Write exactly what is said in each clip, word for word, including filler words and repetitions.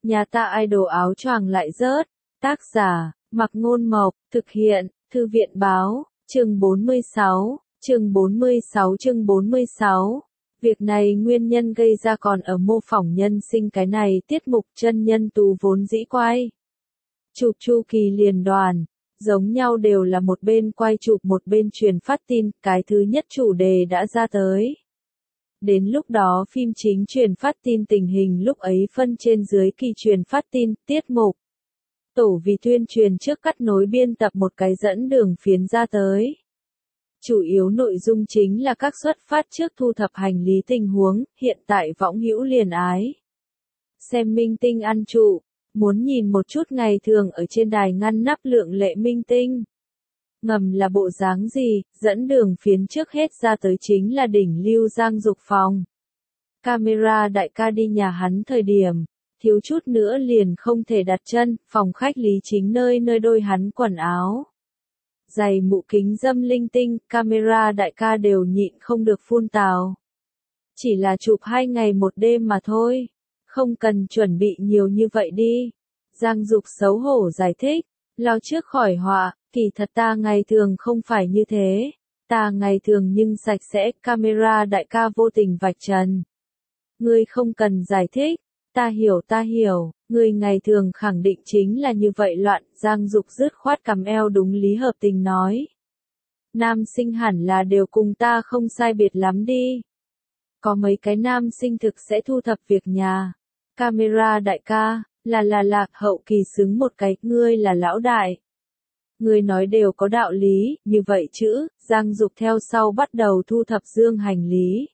Nhà ta idol áo choàng lại rớt. Tác giả, Mặc Ngôn Mộc, thực hiện, Thư viện Báo, chương bốn mươi sáu, chương bốn mươi sáu chương bốn mươi sáu. Việc này nguyên nhân gây ra còn ở mô phỏng nhân sinh cái này tiết mục chân nhân tù vốn dĩ quay. Chụp chu kỳ liền đoàn, giống nhau đều là một bên quay chụp một bên truyền phát tin, cái thứ nhất chủ đề đã ra tới. Đến lúc đó phim chính truyền phát tin tình hình lúc ấy phân trên dưới kỳ truyền phát tin, tiết mục. Tổ vì tuyên truyền trước cắt nối biên tập một cái dẫn đường phiến ra tới. Chủ yếu nội dung chính là các xuất phát trước thu thập hành lý tình huống, hiện tại võng hữu liền ái. Xem minh tinh ăn trụ, muốn nhìn một chút ngày thường ở trên đài ngăn nắp lượng lệ minh tinh. Ngầm là bộ dáng gì, dẫn đường phiến trước hết ra tới chính là đỉnh lưu Giang Dục phòng. Camera đại ca đi nhà hắn thời điểm, thiếu chút nữa liền không thể đặt chân, phòng khách lý chính nơi nơi đôi hắn quần áo. Giày mũ kính dâm linh tinh, camera đại ca đều nhịn không được phun tào. Chỉ là chụp hai ngày một đêm mà thôi, không cần chuẩn bị nhiều như vậy đi. Giang Dục xấu hổ giải thích, lao trước khỏi họa, kỳ thật ta ngày thường không phải như thế. Ta ngày thường nhưng sạch sẽ, camera đại ca vô tình vạch trần. Ngươi không cần giải thích, ta hiểu ta hiểu, ngươi ngày thường khẳng định chính là như vậy loạn, Giang Dục dứt khoát cầm eo đúng lý hợp tình nói. Nam sinh hẳn là đều cùng ta không sai biệt lắm đi. Có mấy cái nam sinh thực sẽ thu thập việc nhà. Camera đại ca, là là lạc hậu kỳ xứng một cái, ngươi là lão đại. Ngươi nói đều có đạo lý, như vậy chữ, Giang Dục theo sau bắt đầu thu thập dương hành lý.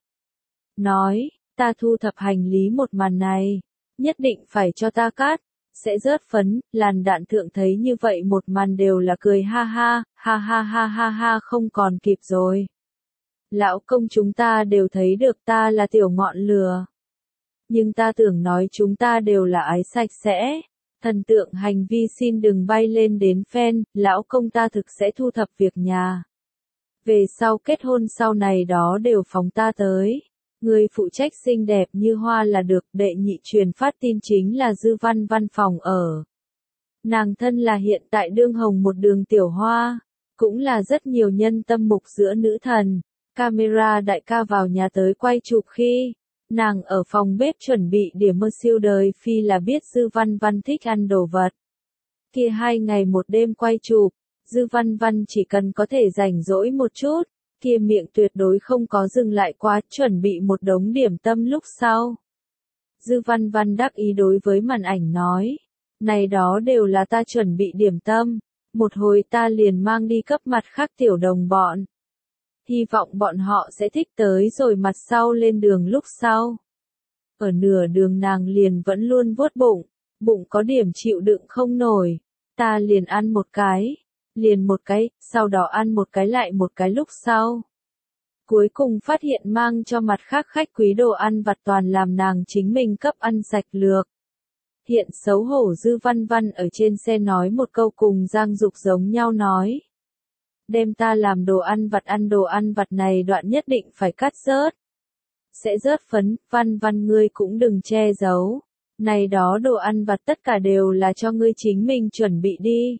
Nói, ta thu thập hành lý một màn này, nhất định phải cho ta cắt, sẽ rớt phấn, làn đạn thượng thấy như vậy một màn đều là cười ha ha, ha ha ha ha ha không còn kịp rồi. Lão công chúng ta đều thấy được ta là tiểu ngọn lửa. Nhưng ta tưởng nói chúng ta đều là ái sạch sẽ. Thần tượng hành vi xin đừng bay lên đến fan, lão công ta thực sẽ thu thập việc nhà. Về sau kết hôn sau này đó đều phóng ta tới. Người phụ trách xinh đẹp như hoa là được, đệ nhị truyền phát tin chính là Dư Văn văn phòng ở. Nàng thân là hiện tại đương hồng một đường tiểu hoa, cũng là rất nhiều nhân tâm mục giữa nữ thần. Camera đại ca vào nhà tới quay chụp khi, nàng ở phòng bếp chuẩn bị điểm mơ siêu đời phi là biết Dư Văn Văn thích ăn đồ vật. Kia hai ngày một đêm quay chụp, Dư Văn Văn chỉ cần có thể rảnh rỗi một chút, kia miệng tuyệt đối không có dừng lại quá, chuẩn bị một đống điểm tâm lúc sau. Dư Văn Văn đắc ý đối với màn ảnh nói, này đó đều là ta chuẩn bị điểm tâm, một hồi ta liền mang đi cấp mặt khác tiểu đồng bọn. Hy vọng bọn họ sẽ thích tới rồi mặt sau lên đường lúc sau. Ở nửa đường nàng liền vẫn luôn vuốt bụng, bụng có điểm chịu đựng không nổi, ta liền ăn một cái, liền một cái, sau đó ăn một cái lại một cái lúc sau. Cuối cùng phát hiện mang cho mặt khác khách quý đồ ăn vặt toàn làm nàng chính mình cấp ăn sạch lược. Hiện xấu hổ Dư Văn Văn ở trên xe nói một câu cùng Giang Dục giống nhau nói. Đem ta làm đồ ăn vặt ăn đồ ăn vặt này đoạn nhất định phải cắt rớt. Sẽ rớt phấn, Văn Văn ngươi cũng đừng che giấu. Này đó đồ ăn vặt tất cả đều là cho ngươi chính mình chuẩn bị đi.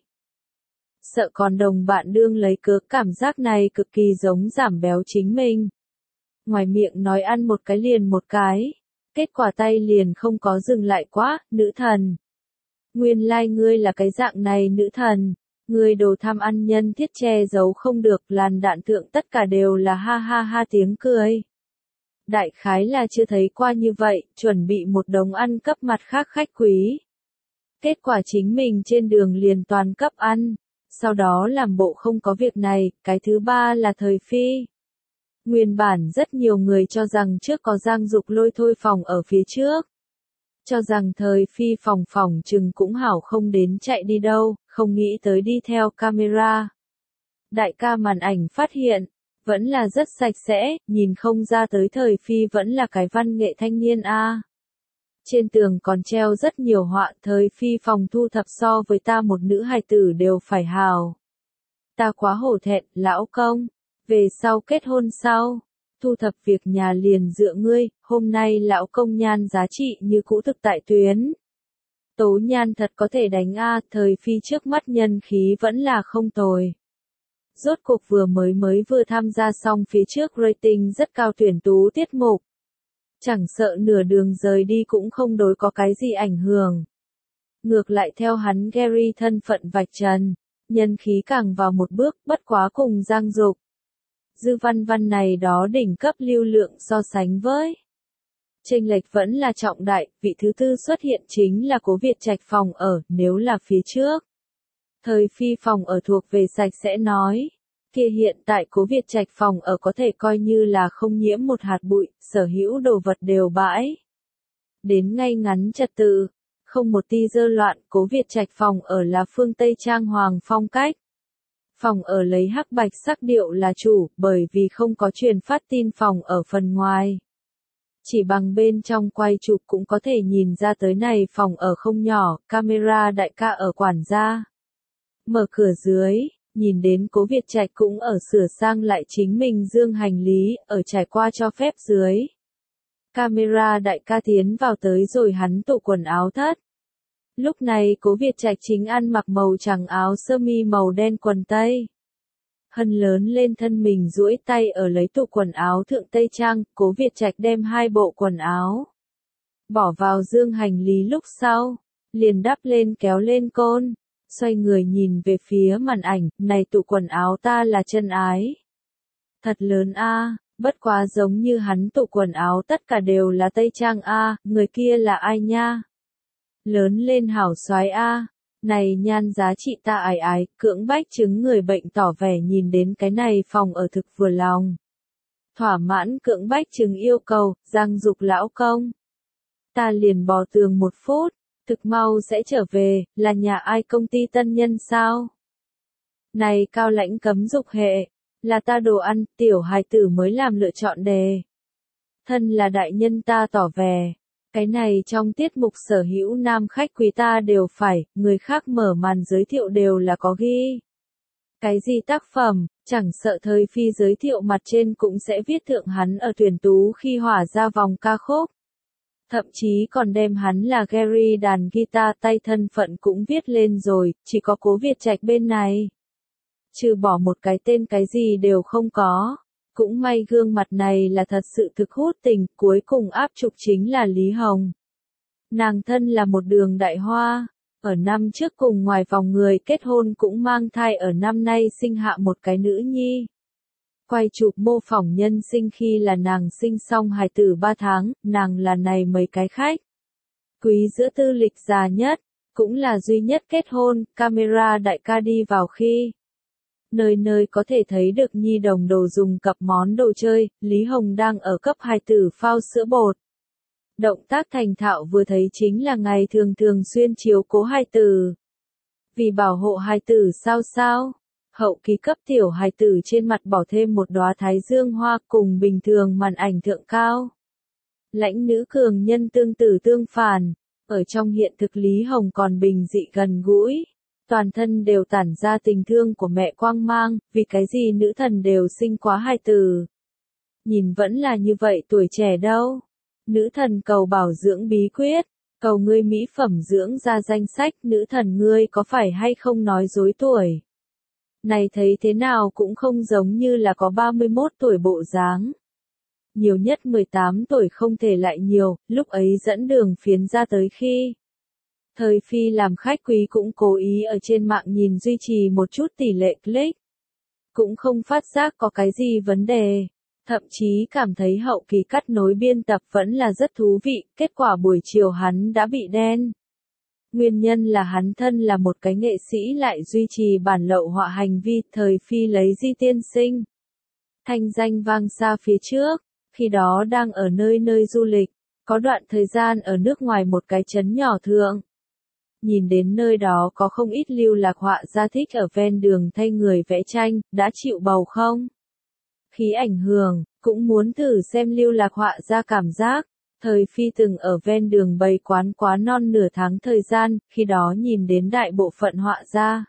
Sợ còn đồng bạn đương lấy cớ, cảm giác này cực kỳ giống giảm béo chính mình. Ngoài miệng nói ăn một cái liền một cái. Kết quả tay liền không có dừng lại quá, nữ thần. Nguyên lai like ngươi là cái dạng này nữ thần. Người đồ tham ăn nhân thiết che giấu không được, làn đạn thượng tất cả đều là ha ha ha tiếng cười. Đại khái là chưa thấy qua như vậy, chuẩn bị một đống ăn cấp mặt khác khách quý. Kết quả chính mình trên đường liền toàn cấp ăn, sau đó làm bộ không có việc này, cái thứ ba là thời phi. Nguyên bản rất nhiều người cho rằng trước có Giang Dục lôi thôi phòng ở phía trước. Cho rằng thời phi phòng phòng chừng cũng hảo không đến chạy đi đâu, không nghĩ tới đi theo camera. Đại ca màn ảnh phát hiện, vẫn là rất sạch sẽ, nhìn không ra tới thời phi vẫn là cái văn nghệ thanh niên a. Trên tường còn treo rất nhiều họa, thời phi phòng thu thập so với ta một nữ hài tử đều phải hào. Ta quá hổ thẹn, lão công, về sau kết hôn sau. Thu thập việc nhà liền dựa ngươi, hôm nay lão công nhan giá trị như cũ thực tại tuyến. Tố Nhan thật có thể đánh a, Thời Phi trước mắt nhân khí vẫn là không tồi. Rốt cuộc vừa mới mới vừa tham gia xong phía trước rating rất cao tuyển tú tiết mục. Chẳng sợ nửa đường rời đi cũng không đối có cái gì ảnh hưởng. Ngược lại theo hắn Gary thân phận vạch trần, nhân khí càng vào một bước, bất quá cùng Giang Dục. Dư Văn Văn này đó đỉnh cấp lưu lượng so sánh với. Chênh lệch vẫn là trọng đại, vị thứ tư xuất hiện chính là Cố Việt Trạch phòng ở, nếu là phía trước. Thời Phi phòng ở thuộc về sạch sẽ nói. Kia hiện tại Cố Việt Trạch phòng ở có thể coi như là không nhiễm một hạt bụi, sở hữu đồ vật đều bãi. Đến ngay ngắn trật tự, không một ti dơ loạn, Cố Việt Trạch phòng ở là phương Tây trang hoàng phong cách. Phòng ở lấy hắc bạch sắc điệu là chủ, bởi vì không có truyền phát tin phòng ở phần ngoài. Chỉ bằng bên trong quay chụp cũng có thể nhìn ra tới này phòng ở không nhỏ, camera đại ca ở quản gia. Mở cửa dưới, nhìn đến Cố Việt Trạch cũng ở sửa sang lại chính mình dương hành lý, ở trải qua cho phép dưới. Camera đại ca tiến vào tới rồi hắn tủ quần áo thất. Lúc này Cố Việt Trạch chính ăn mặc màu trắng áo sơ mi màu đen quần tây. Hân lớn lên thân mình duỗi tay ở lấy tủ quần áo thượng tây trang, Cố Việt Trạch đem hai bộ quần áo. Bỏ vào dương hành lý lúc sau, liền đắp lên kéo lên côn, xoay người nhìn về phía màn ảnh, này tủ quần áo ta là chân ái. Thật lớn a, bất quá giống như hắn tủ quần áo tất cả đều là tây trang a, người kia là ai nha? Lớn lên hảo soái a, này nhan giá trị ta ái ái, cưỡng bách chứng người bệnh tỏ vẻ nhìn đến cái này phòng ở thực vừa lòng. Thỏa mãn cưỡng bách chứng yêu cầu, Giang Dục lão công. Ta liền bò tường một phút, thực mau sẽ trở về, là nhà ai công ty tân nhân sao? Này cao lãnh cấm dục hệ, là ta đồ ăn, tiểu hài tử mới làm lựa chọn đề. Thân là đại nhân ta tỏ vẻ. Cái này trong tiết mục sở hữu nam khách quý ta đều phải, người khác mở màn giới thiệu đều là có ghi. Cái gì tác phẩm, chẳng sợ Thời Phi giới thiệu mặt trên cũng sẽ viết thượng hắn ở tuyển tú khi hỏa ra vòng ca khúc. Thậm chí còn đem hắn là Gary đàn guitar tay thân phận cũng viết lên rồi, chỉ có Cố Việt Trạch bên này. Trừ bỏ một cái tên cái gì đều không có. Cũng may gương mặt này là thật sự thực hút tình, cuối cùng áp trục chính là Lý Hồng. Nàng thân là một đường đại hoa, ở năm trước cùng ngoài vòng người kết hôn cũng mang thai ở năm nay sinh hạ một cái nữ nhi. Quay chụp mô phỏng nhân sinh khi là nàng sinh xong hài tử ba tháng, nàng là này mấy cái khách. Quý giữa tư lịch già nhất, cũng là duy nhất kết hôn, camera đại ca đi vào khi. Nơi nơi có thể thấy được nhi đồng đồ dùng cặp món đồ chơi, Lý Hồng đang ở cấp hài tử phao sữa bột. Động tác thành thạo vừa thấy chính là ngày thường thường xuyên chiếu cố hài tử. Vì bảo hộ hài tử sao sao, hậu kỳ cấp tiểu hài tử trên mặt bỏ thêm một đóa thái dương hoa cùng bình thường màn ảnh thượng cao. Lãnh nữ cường nhân tương tử tương phản, ở trong hiện thực Lý Hồng còn bình dị gần gũi. Toàn thân đều tản ra tình thương của mẹ quang mang, vì cái gì nữ thần đều sinh quá hài tử. Nhìn vẫn là như vậy tuổi trẻ đâu. Nữ thần cầu bảo dưỡng bí quyết, cầu ngươi mỹ phẩm dưỡng ra danh sách, nữ thần ngươi có phải hay không nói dối tuổi. Này thấy thế nào cũng không giống như là có ba mươi mốt tuổi bộ dáng. Nhiều nhất mười tám tuổi không thể lại nhiều, lúc ấy dẫn đường phiến ra tới khi. Thời Phi làm khách quý cũng cố ý ở trên mạng nhìn duy trì một chút tỷ lệ click. Cũng không phát giác có cái gì vấn đề. Thậm chí cảm thấy hậu kỳ cắt nối biên tập vẫn là rất thú vị, kết quả buổi chiều hắn đã bị đen. Nguyên nhân là hắn thân là một cái nghệ sĩ lại duy trì bản lậu họa hành vi, Thời Phi lấy Di Tiên Sinh. Thanh danh vang xa phía trước, khi đó đang ở nơi nơi du lịch, có đoạn thời gian ở nước ngoài một cái trấn nhỏ thượng. Nhìn đến nơi đó có không ít lưu lạc họa gia thích ở ven đường thay người vẽ tranh, đã chịu bầu không? Khí ảnh hưởng, cũng muốn thử xem lưu lạc họa gia cảm giác. Thời Phi từng ở ven đường bày quán quá non nửa tháng thời gian, khi đó nhìn đến đại bộ phận họa gia.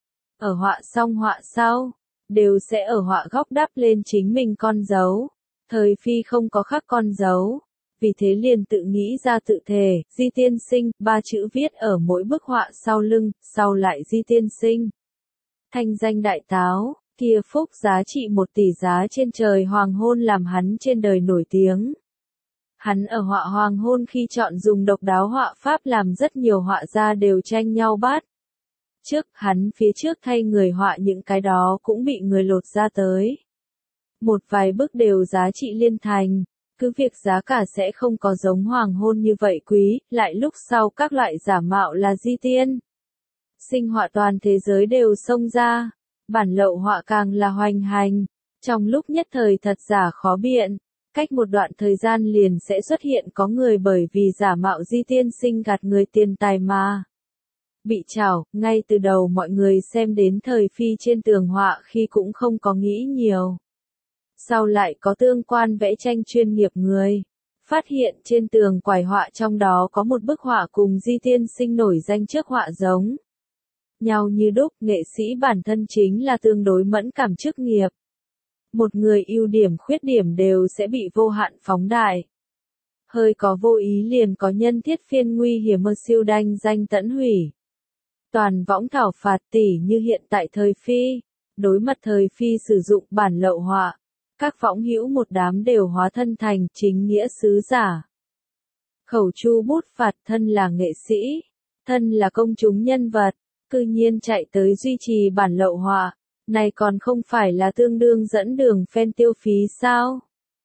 Ở họa xong họa sau, đều sẽ ở họa góc đắp lên chính mình con dấu. Thời Phi không có khắc con dấu, vì thế liền tự nghĩ ra tự thề, Di tiên sinh, ba chữ viết ở mỗi bức họa sau lưng, sau lại Di tiên sinh. Thanh danh đại táo, kia phúc giá trị một tỷ giá trên trời hoàng hôn làm hắn trên đời nổi tiếng. Hắn ở họa hoàng hôn khi chọn dùng độc đáo họa pháp làm rất nhiều họa gia đều tranh nhau bắt. Trước, hắn phía trước thay người họa những cái đó cũng bị người lột ra tới. Một vài bức đều giá trị liên thành, cứ việc giá cả sẽ không có giống hoàng hôn như vậy quý, lại lúc sau các loại giả mạo là di tiên. Sinh họa toàn thế giới đều xông ra, bản lậu họa càng là hoành hành, trong lúc nhất thời thật giả khó biện. Cách một đoạn thời gian liền sẽ xuất hiện có người bởi vì giả mạo di tiên sinh gạt người tiền tài mà bị trảo, ngay từ đầu mọi người xem đến thời phi trên tường họa khi cũng không có nghĩ nhiều. Sau lại có tương quan vẽ tranh chuyên nghiệp người, phát hiện trên tường quải họa trong đó có một bức họa cùng di tiên sinh nổi danh trước họa giống nhau như đúc, nghệ sĩ bản thân chính là tương đối mẫn cảm chức nghiệp. Một người ưu điểm khuyết điểm đều sẽ bị vô hạn phóng đại. Hơi có vô ý liền có nhân thiết phiên nguy hiểm mơ siêu đanh danh tẫn hủy. Toàn võng thảo phạt tỷ như hiện tại thời phi, đối mặt thời phi sử dụng bản lậu họa, các võng hữu một đám đều hóa thân thành chính nghĩa sứ giả. Khẩu chu bút phạt thân là nghệ sĩ, thân là công chúng nhân vật, cư nhiên chạy tới duy trì bản lậu họa. Này còn không phải là tương đương dẫn đường phen tiêu phí sao?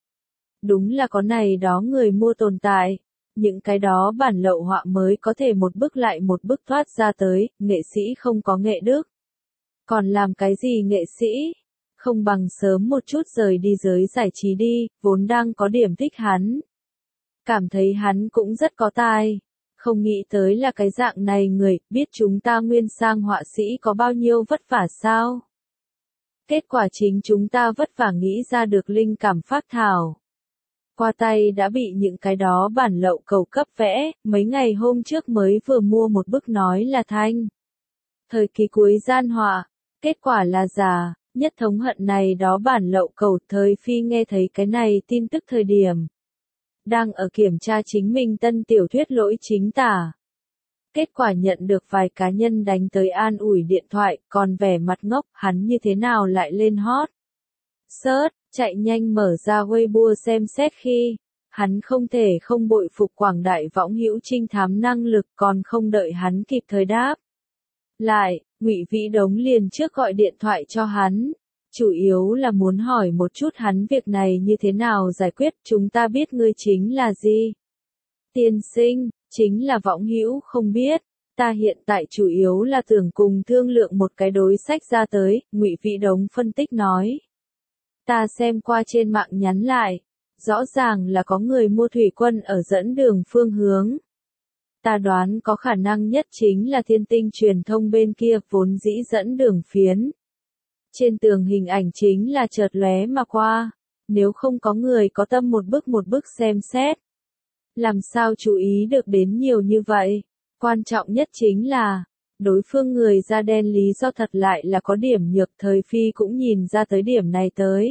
Đúng là có này đó người mua tồn tại, những cái đó bản lậu họa mới có thể một bức lại một bức thoát ra tới, nghệ sĩ không có nghệ đức. Còn làm cái gì nghệ sĩ? Không bằng sớm một chút rời đi giới giải trí đi, vốn đang có điểm thích hắn. Cảm thấy hắn cũng rất có tài. Không nghĩ tới là cái dạng này người, biết chúng ta nguyên sang họa sĩ có bao nhiêu vất vả sao? Kết quả chính chúng ta vất vả nghĩ ra được linh cảm phác thảo. Qua tay đã bị những cái đó bản lậu cầu cấp vẽ, mấy ngày hôm trước mới vừa mua một bức nói là thanh. Thời kỳ cuối gian họa, kết quả là giả, nhất thống hận này đó bản lậu cầu thời phi nghe thấy cái này tin tức thời điểm. Đang ở kiểm tra chính mình tân tiểu thuyết lỗi chính tả. Kết quả nhận được vài cá nhân đánh tới an ủi điện thoại, còn vẻ mặt ngốc, hắn như thế nào lại lên hot. Search, chạy nhanh mở ra Weibo xem xét khi, hắn không thể không bội phục quảng đại võng hữu trinh thám năng lực còn không đợi hắn kịp thời đáp. Lại, Ngụy Vĩ Đống liền trước gọi điện thoại cho hắn, chủ yếu là muốn hỏi một chút hắn việc này như thế nào giải quyết, chúng ta biết ngươi chính là gì. Tiên sinh. Chính là võng hữu không biết, ta hiện tại chủ yếu là tưởng cùng thương lượng một cái đối sách ra tới, Ngụy Vĩ Đống phân tích nói. Ta xem qua trên mạng nhắn lại, rõ ràng là có người mua thủy quân ở dẫn đường phương hướng. Ta đoán có khả năng nhất chính là Thiên Tinh truyền thông bên kia vốn dĩ dẫn đường phiến. Trên tường hình ảnh chính là chợt lóe mà qua, nếu không có người có tâm một bức một bức xem xét. Làm sao chú ý được đến nhiều như vậy? Quan trọng nhất chính là, đối phương người da đen lý do thật lại là có điểm nhược, thời phi cũng nhìn ra tới điểm này tới.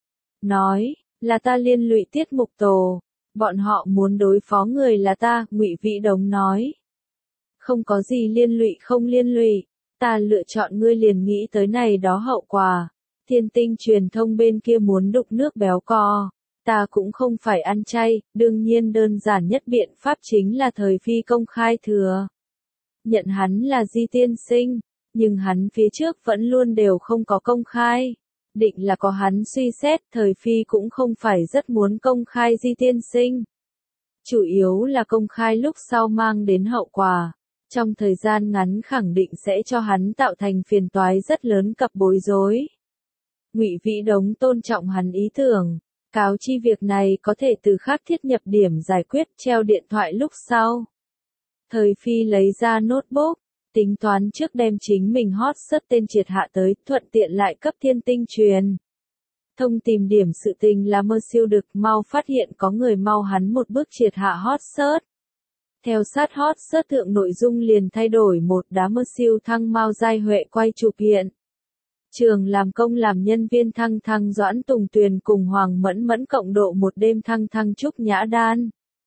Nói, là ta liên lụy Tiết Mục Tổ, bọn họ muốn đối phó người là ta, Ngụy Vĩ Đống nói. Không có gì liên lụy không liên lụy, ta lựa chọn ngươi liền nghĩ tới này đó hậu quả. Thiên Tinh truyền thông bên kia muốn đục nước béo cò. Ta cũng không phải ăn chay, đương nhiên đơn giản nhất biện pháp chính là thời phi công khai thừa. Nhận hắn là di tiên sinh, nhưng hắn phía trước vẫn luôn đều không có công khai. Định là có hắn suy xét, thời phi cũng không phải rất muốn công khai di tiên sinh. Chủ yếu là công khai lúc sau mang đến hậu quả. Trong thời gian ngắn khẳng định sẽ cho hắn tạo thành phiền toái rất lớn cặp bối rối. Ngụy Vĩ Đống tôn trọng hắn ý tưởng. Cáo chi việc này có thể từ khác thiết nhập điểm giải quyết treo điện thoại lúc sau. Thời phi lấy ra notebook, tính toán trước đem chính mình hot search tên triệt hạ tới, thuận tiện lại cấp Thiên Tinh truyền. Thông tìm điểm sự tình là mơ siêu đực mau phát hiện có người mau hắn một bước triệt hạ hot search. Theo sát hot search thượng nội dung liền thay đổi một đá mơ siêu thăng Mao Giai Huệ quay chụp hiện. Trường làm công làm nhân viên thăng thăng Doãn Tùng Tuyền cùng Hoàng Mẫn Mẫn cộng độ một đêm thăng thăng Trúc Nhã Đan.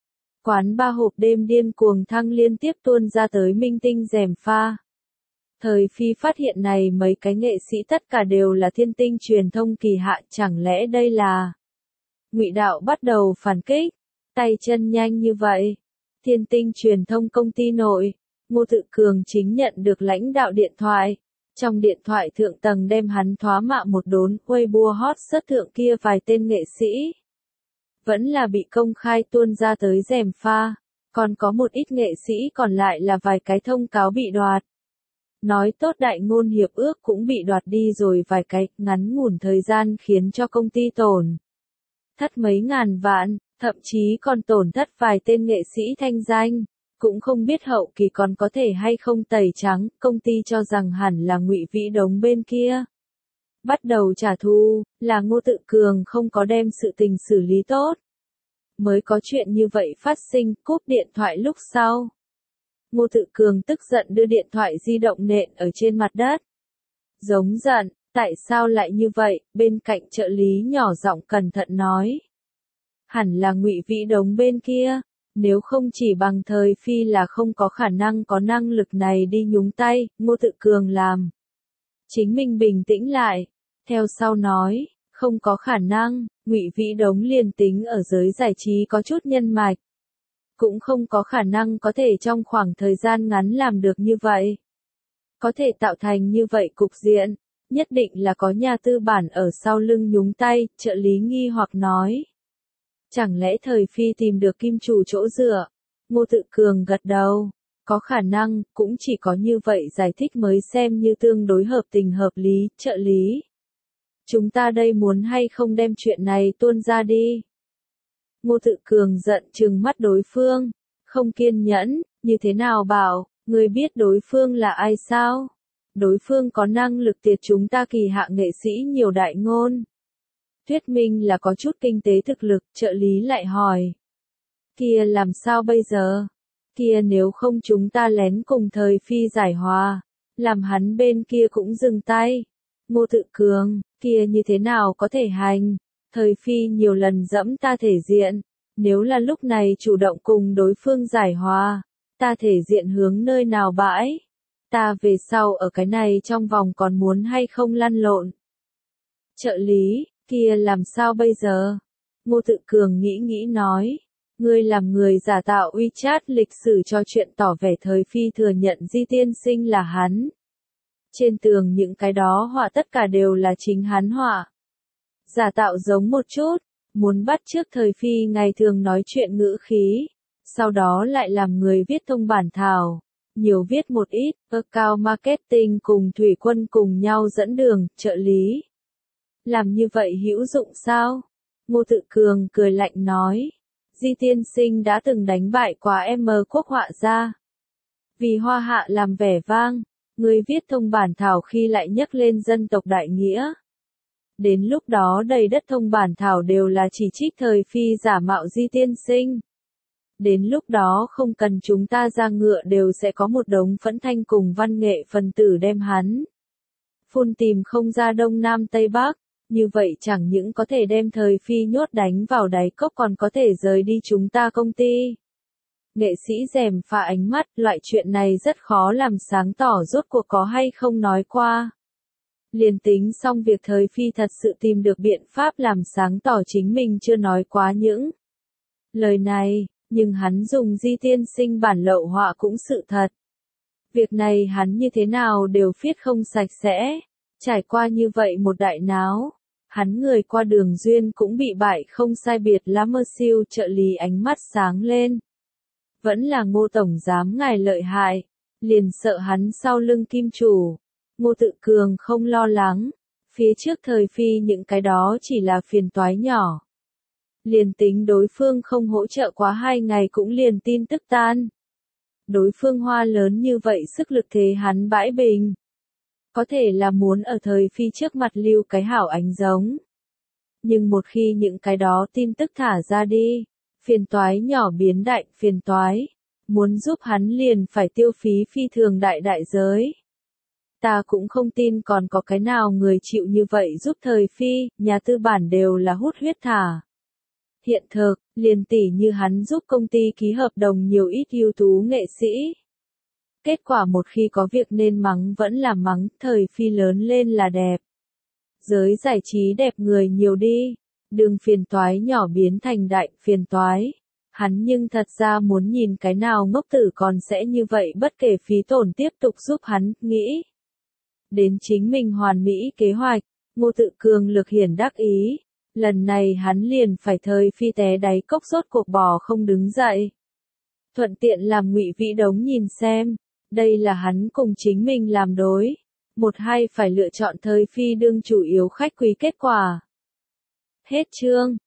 Quán ba hộp đêm điên cuồng thăng liên tiếp tuôn ra tới minh tinh gièm pha. Thời phi phát hiện này mấy cái nghệ sĩ tất cả đều là thiên tinh truyền thông kỳ hạ, chẳng lẽ đây là Ngụy Đạo bắt đầu phản kích, tay chân nhanh như vậy. Thiên tinh truyền thông công ty nội, Ngô Tự Cường chính nhận được lãnh đạo điện thoại. Trong điện thoại thượng tầng đem hắn thoá mạ một đốn, Weibo hot search thượng kia vài tên nghệ sĩ. Vẫn là bị công khai tuôn ra tới gièm pha, còn có một ít nghệ sĩ còn lại là vài cái thông cáo bị đoạt. Nói tốt đại ngôn hiệp ước cũng bị đoạt đi rồi vài cái, ngắn ngủn thời gian khiến cho công ty tổn thất mấy ngàn vạn, thậm chí còn tổn thất vài tên nghệ sĩ thanh danh. Cũng không biết hậu kỳ còn có thể hay không tẩy trắng, công ty cho rằng hẳn là Ngụy Vĩ Đống bên kia bắt đầu trả thù, là Ngô Tự Cường không có đem sự tình xử lý tốt. Mới có chuyện như vậy phát sinh, cúp điện thoại lúc sau. Ngô Tự Cường tức giận đưa điện thoại di động nện ở trên mặt đất. Giống giận, tại sao lại như vậy, bên cạnh trợ lý nhỏ giọng cẩn thận nói. Hẳn là Ngụy Vĩ Đống bên kia. Nếu không chỉ bằng thời phi là không có khả năng có năng lực này đi nhúng tay, Ngô Tự Cường làm. Chính mình bình tĩnh lại, theo sau nói, không có khả năng, Ngụy Vĩ Đống liền tính ở giới giải trí có chút nhân mạch. Cũng không có khả năng có thể trong khoảng thời gian ngắn làm được như vậy. Có thể tạo thành như vậy cục diện, nhất định là có nhà tư bản ở sau lưng nhúng tay, trợ lý nghi hoặc nói. Chẳng lẽ thời phi tìm được kim chủ chỗ dựa? Ngô Tự Cường gật đầu. Có khả năng, cũng chỉ có như vậy giải thích mới xem như tương đối hợp tình hợp lý, trợ lý. Chúng ta đây muốn hay không đem chuyện này tuôn ra đi. Ngô Tự Cường giận trừng mắt đối phương. Không kiên nhẫn, như thế nào bảo, người biết đối phương là ai sao? Đối phương có năng lực tiệt chúng ta kỳ hạ nghệ sĩ nhiều đại ngôn. Thuyết minh là có chút kinh tế thực lực, trợ lý lại hỏi. Kia làm sao bây giờ? Kia nếu không chúng ta lén cùng thời phi giải hòa, làm hắn bên kia cũng dừng tay. Ngô Tự Cường, kia như thế nào có thể hành? Thời phi nhiều lần dẫm ta thể diện. Nếu là lúc này chủ động cùng đối phương giải hòa, ta thể diện hướng nơi nào bãi? Ta về sau ở cái này trong vòng còn muốn hay không lăn lộn? Trợ lý, kia làm sao bây giờ? Ngô Tự Cường nghĩ nghĩ nói. Ngươi làm người giả tạo WeChat lịch sử cho chuyện tỏ vẻ thời phi thừa nhận Di tiên sinh là hắn. Trên tường những cái đó họa tất cả đều là chính hắn họa. Giả tạo giống một chút, muốn bắt chước thời phi ngày thường nói chuyện ngữ khí. Sau đó lại làm người viết thông bản thảo. Nhiều viết một ít, account marketing cùng Thủy Quân cùng nhau dẫn đường, trợ lý. Làm như vậy hữu dụng sao? Ngô Tự Cường cười lạnh nói. Di tiên sinh đã từng đánh bại quá M quốc họa gia. Vì hoa hạ làm vẻ vang, người viết thông bản thảo khi lại nhắc lên dân tộc đại nghĩa. Đến lúc đó đầy đất thông bản thảo đều là chỉ trích thời phi giả mạo Di tiên sinh. Đến lúc đó không cần chúng ta ra ngựa đều sẽ có một đống phẫn thanh cùng văn nghệ phần tử đem hắn. Phun tìm không ra Đông Nam Tây Bắc. Như vậy chẳng những có thể đem thời phi nhốt đánh vào đáy cốc còn có thể rời đi chúng ta công ty. Nghệ sĩ rèm pha ánh mắt, loại chuyện này rất khó làm sáng tỏ rốt cuộc có hay không nói qua. Liền tính xong việc thời phi thật sự tìm được biện pháp làm sáng tỏ chính mình chưa nói quá những lời này, nhưng hắn dùng Di tiên sinh bản lậu họa cũng sự thật. Việc này hắn như thế nào đều viết không sạch sẽ. Trải qua như vậy một đại náo, hắn người qua đường duyên cũng bị bại không sai biệt lắm. Mơ siêu trợ lý ánh mắt sáng lên. Vẫn là Ngô tổng giám ngài lợi hại, liền sợ hắn sau lưng kim chủ. Ngô Tự Cường không lo lắng, phía trước thời phi những cái đó chỉ là phiền toái nhỏ. Liền tính đối phương không hỗ trợ quá hai ngày cũng liền tin tức tan. Đối phương hoa lớn như vậy sức lực thế hắn bãi bình. Có thể là muốn ở thời phi trước mặt lưu cái hảo ánh giống. Nhưng một khi những cái đó tin tức thả ra đi, phiền toái nhỏ biến đại phiền toái, muốn giúp hắn liền phải tiêu phí phi thường đại đại giới. Ta cũng không tin còn có cái nào người chịu như vậy giúp thời phi, nhà tư bản đều là hút huyết thả. Hiện thực, liền tỉ như hắn giúp công ty ký hợp đồng nhiều ít ưu tú nghệ sĩ. Kết quả một khi có việc nên mắng vẫn là mắng, thời phi lớn lên là đẹp. Giới giải trí đẹp người nhiều đi, đường phiền toái nhỏ biến thành đại phiền toái. Hắn nhưng thật ra muốn nhìn cái nào ngốc tử còn sẽ như vậy bất kể phí tổn tiếp tục giúp hắn, nghĩ. Đến chính mình hoàn mỹ kế hoạch, Ngô Tự Cường lực hiển đắc ý. Lần này hắn liền phải thời phi té đáy cốc rốt cuộc bò không đứng dậy. Thuận tiện làm Ngụy Vĩ Đống nhìn xem, đây là hắn cùng chính mình làm đối. Một hay phải lựa chọn thời phi đương chủ yếu khách quý kết quả. Hết chương.